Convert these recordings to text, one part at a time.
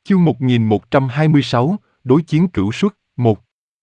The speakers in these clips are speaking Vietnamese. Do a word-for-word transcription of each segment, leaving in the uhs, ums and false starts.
Chương một nghìn một trăm hai mươi sáu, đối chiến cửu xuất, một.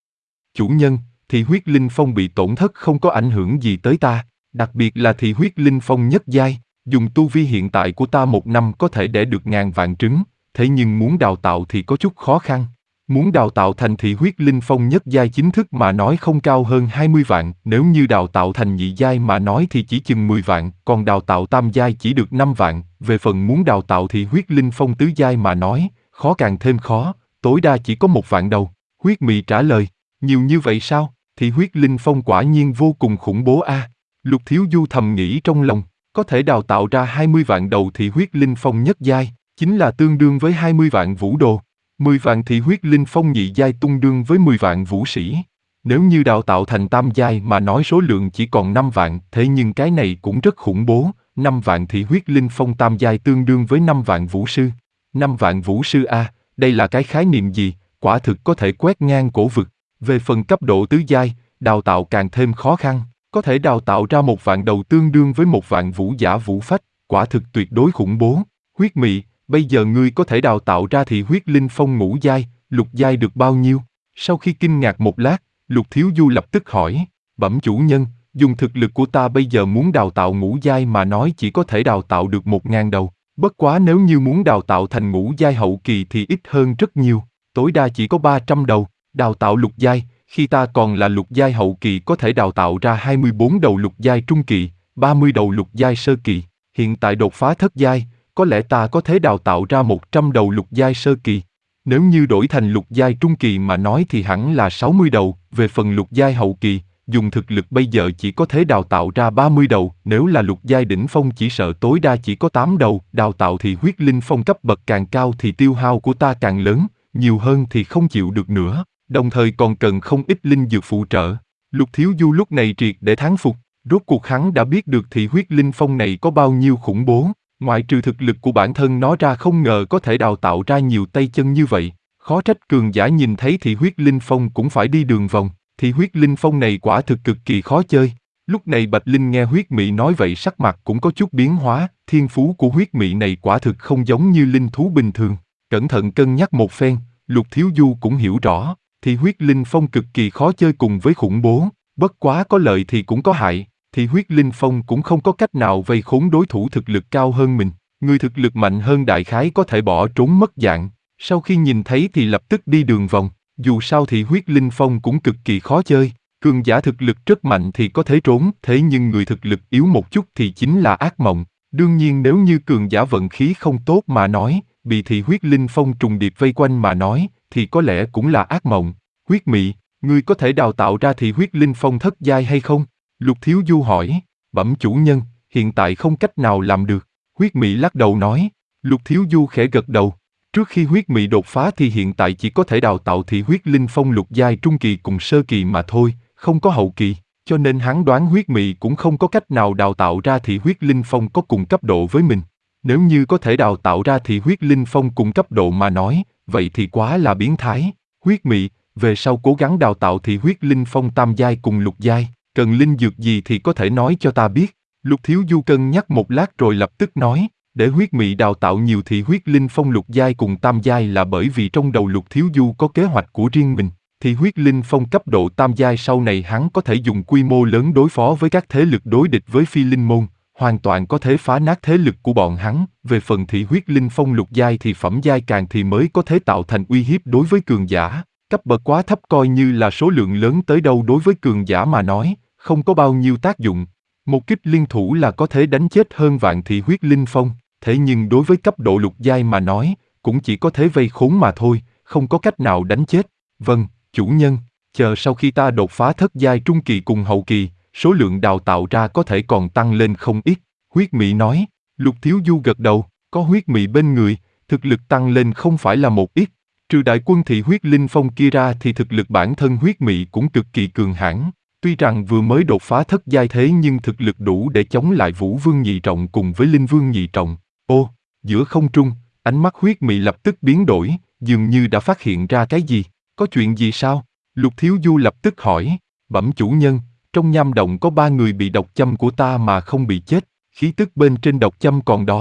Chủ nhân, thị huyết linh phong bị tổn thất không có ảnh hưởng gì tới ta, đặc biệt là thị huyết linh phong nhất giai, dùng tu vi hiện tại của ta một năm có thể đẻ được ngàn vạn trứng, thế nhưng muốn đào tạo thì có chút khó khăn. Muốn đào tạo thành thị huyết linh phong nhất giai chính thức mà nói không cao hơn hai mươi vạn, nếu như đào tạo thành nhị giai mà nói thì chỉ chừng mười vạn, còn đào tạo tam giai chỉ được năm vạn, về phần muốn đào tạo thị huyết linh phong tứ giai mà nói, khó càng thêm khó, tối đa chỉ có một vạn đầu. Huyết Mị trả lời, nhiều như vậy sao? Thị huyết linh phong quả nhiên vô cùng khủng bố a. À. Lục Thiếu Du thầm nghĩ trong lòng, có thể đào tạo ra hai mươi vạn đầu thị huyết linh phong nhất giai, chính là tương đương với hai mươi vạn vũ đồ. mười vạn thị huyết linh phong nhị giai tương đương với mười vạn vũ sĩ. Nếu như đào tạo thành tam giai mà nói số lượng chỉ còn năm vạn, thế nhưng cái này cũng rất khủng bố, năm vạn thị huyết linh phong tam giai tương đương với năm vạn vũ sư. năm vạn vũ sư a, à, đây là cái khái niệm gì, quả thực có thể quét ngang cổ vực. Về phần cấp độ tứ giai, đào tạo càng thêm khó khăn, có thể đào tạo ra một vạn đầu tương đương với một vạn vũ giả vũ phách, quả thực tuyệt đối khủng bố. Huyết Mị, bây giờ ngươi có thể đào tạo ra thị huyết linh phong ngũ giai, lục giai được bao nhiêu? Sau khi kinh ngạc một lát, Lục Thiếu Du lập tức hỏi, bẩm chủ nhân, dùng thực lực của ta bây giờ muốn đào tạo ngũ giai mà nói chỉ có thể đào tạo được một ngàn đầu. Bất quá nếu như muốn đào tạo thành ngũ giai hậu kỳ thì ít hơn rất nhiều, tối đa chỉ có ba trăm đầu. Đào tạo lục giai, khi ta còn là lục giai hậu kỳ có thể đào tạo ra hai mươi bốn đầu lục giai trung kỳ, ba mươi đầu lục giai sơ kỳ. Hiện tại đột phá thất giai, có lẽ ta có thể đào tạo ra một trăm đầu lục giai sơ kỳ. Nếu như đổi thành lục giai trung kỳ mà nói thì hẳn là sáu mươi đầu, về phần lục giai hậu kỳ, dùng thực lực bây giờ chỉ có thể đào tạo ra ba mươi đầu, nếu là lục giai đỉnh phong chỉ sợ tối đa chỉ có tám đầu, đào tạo thì huyết linh phong cấp bậc càng cao thì tiêu hao của ta càng lớn, nhiều hơn thì không chịu được nữa, đồng thời còn cần không ít linh dược phụ trợ. Lục Thiếu Du lúc này triệt để thán phục, rốt cuộc hắn đã biết được thì huyết linh phong này có bao nhiêu khủng bố, ngoại trừ thực lực của bản thân nó ra không ngờ có thể đào tạo ra nhiều tay chân như vậy, khó trách cường giả nhìn thấy thì huyết linh phong cũng phải đi đường vòng. Thì huyết linh phong này quả thực cực kỳ khó chơi. Lúc này Bạch Linh nghe Huyết Mị nói vậy sắc mặt cũng có chút biến hóa, thiên phú của Huyết Mị này quả thực không giống như linh thú bình thường. Cẩn thận cân nhắc một phen, Lục Thiếu Du cũng hiểu rõ, thì huyết linh phong cực kỳ khó chơi cùng với khủng bố, bất quá có lợi thì cũng có hại, thì huyết linh phong cũng không có cách nào vây khốn đối thủ thực lực cao hơn mình. Người thực lực mạnh hơn đại khái có thể bỏ trốn mất dạng, sau khi nhìn thấy thì lập tức đi đường vòng. Dù sao thì huyết linh phong cũng cực kỳ khó chơi, cường giả thực lực rất mạnh thì có thể trốn, thế nhưng người thực lực yếu một chút thì chính là ác mộng. Đương nhiên nếu như cường giả vận khí không tốt mà nói, bị thị huyết linh phong trùng điệp vây quanh mà nói, thì có lẽ cũng là ác mộng. Huyết Mị, ngươi có thể đào tạo ra thị huyết linh phong thất giai hay không? Lục Thiếu Du hỏi. Bẩm chủ nhân, hiện tại không cách nào làm được. Huyết Mị lắc đầu nói. Lục Thiếu Du khẽ gật đầu. Trước khi huyết mị đột phá thì hiện tại chỉ có thể đào tạo thị huyết linh phong lục giai trung kỳ cùng sơ kỳ mà thôi, không có hậu kỳ, cho nên hắn đoán huyết mị cũng không có cách nào đào tạo ra thị huyết linh phong có cùng cấp độ với mình. Nếu như có thể đào tạo ra thị huyết linh phong cùng cấp độ mà nói, vậy thì quá là biến thái. Huyết Mị, về sau cố gắng đào tạo thị huyết linh phong tam giai cùng lục giai, cần linh dược gì thì có thể nói cho ta biết. Lục Thiếu Du cân nhắc một lát rồi lập tức nói. Để huyết mị đào tạo nhiều thị huyết linh phong lục giai cùng tam giai là bởi vì trong đầu Lục Thiếu Du có kế hoạch của riêng mình. Thị huyết linh phong cấp độ tam giai sau này hắn có thể dùng quy mô lớn đối phó với các thế lực đối địch với phi linh môn, hoàn toàn có thể phá nát thế lực của bọn hắn. Về phần thị huyết linh phong lục giai thì phẩm giai càng thì mới có thể tạo thành uy hiếp đối với cường giả. Cấp bậc quá thấp coi như là số lượng lớn tới đâu đối với cường giả mà nói, không có bao nhiêu tác dụng. Một kích liên thủ là có thể đánh chết hơn vạn thị huyết linh phong. Thế nhưng đối với cấp độ lục giai mà nói, cũng chỉ có thể vây khốn mà thôi, không có cách nào đánh chết. Vâng, chủ nhân, chờ sau khi ta đột phá thất giai trung kỳ cùng hậu kỳ, số lượng đào tạo ra có thể còn tăng lên không ít. Huyết Mị nói. Lục Thiếu Du gật đầu, có huyết mị bên người, thực lực tăng lên không phải là một ít. Trừ đại quân thị huyết linh phong kia ra thì thực lực bản thân huyết mị cũng cực kỳ cường hãn. Tuy rằng vừa mới đột phá thất giai thế nhưng thực lực đủ để chống lại Vũ Vương nhị trọng cùng với Linh Vương nhị trọng. Ô, giữa không trung, ánh mắt huyết mị lập tức biến đổi, dường như đã phát hiện ra cái gì. Có chuyện gì sao? Lục Thiếu Du lập tức hỏi. Bẩm chủ nhân, trong nham động có ba người bị độc châm của ta mà không bị chết. Khí tức bên trên độc châm còn đó,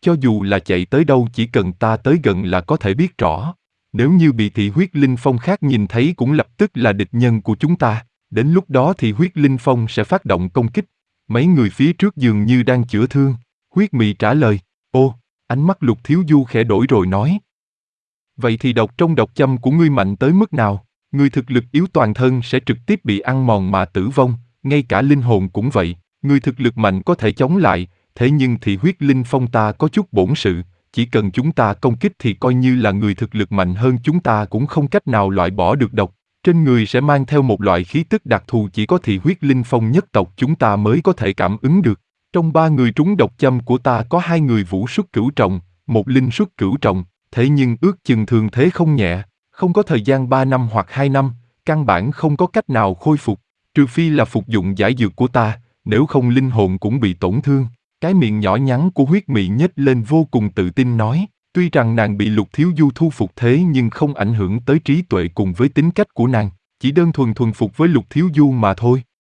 Cho dù là chạy tới đâu chỉ cần ta tới gần là có thể biết rõ. Nếu như bị thị huyết linh phong khác nhìn thấy cũng lập tức là địch nhân của chúng ta. Đến lúc đó thì huyết linh phong sẽ phát động công kích. Mấy người phía trước dường như đang chữa thương. Huyết Mị trả lời. Ô, ánh mắt Lục Thiếu Du khẽ đổi rồi nói. Vậy thì độc trong độc châm của ngươi mạnh tới mức nào? Người thực lực yếu toàn thân sẽ trực tiếp bị ăn mòn mà tử vong, ngay cả linh hồn cũng vậy. Người thực lực mạnh có thể chống lại, thế nhưng thì huyết linh phong ta có chút bổn sự, chỉ cần chúng ta công kích thì coi như là người thực lực mạnh hơn chúng ta cũng không cách nào loại bỏ được độc. Trên người sẽ mang theo một loại khí tức đặc thù chỉ có thị huyết linh phong nhất tộc chúng ta mới có thể cảm ứng được. Trong ba người trúng độc châm của ta có hai người vũ xuất cửu trọng, một linh xuất cửu trọng, thế nhưng ước chừng thường thế không nhẹ, không có thời gian ba năm hoặc hai năm, căn bản không có cách nào khôi phục, trừ phi là phục dụng giải dược của ta, nếu không linh hồn cũng bị tổn thương. Cái miệng nhỏ nhắn của huyết mị nhếch lên vô cùng tự tin nói, tuy rằng nàng bị Lục Thiếu Du thu phục thế nhưng không ảnh hưởng tới trí tuệ cùng với tính cách của nàng, chỉ đơn thuần thuần phục với Lục Thiếu Du mà thôi.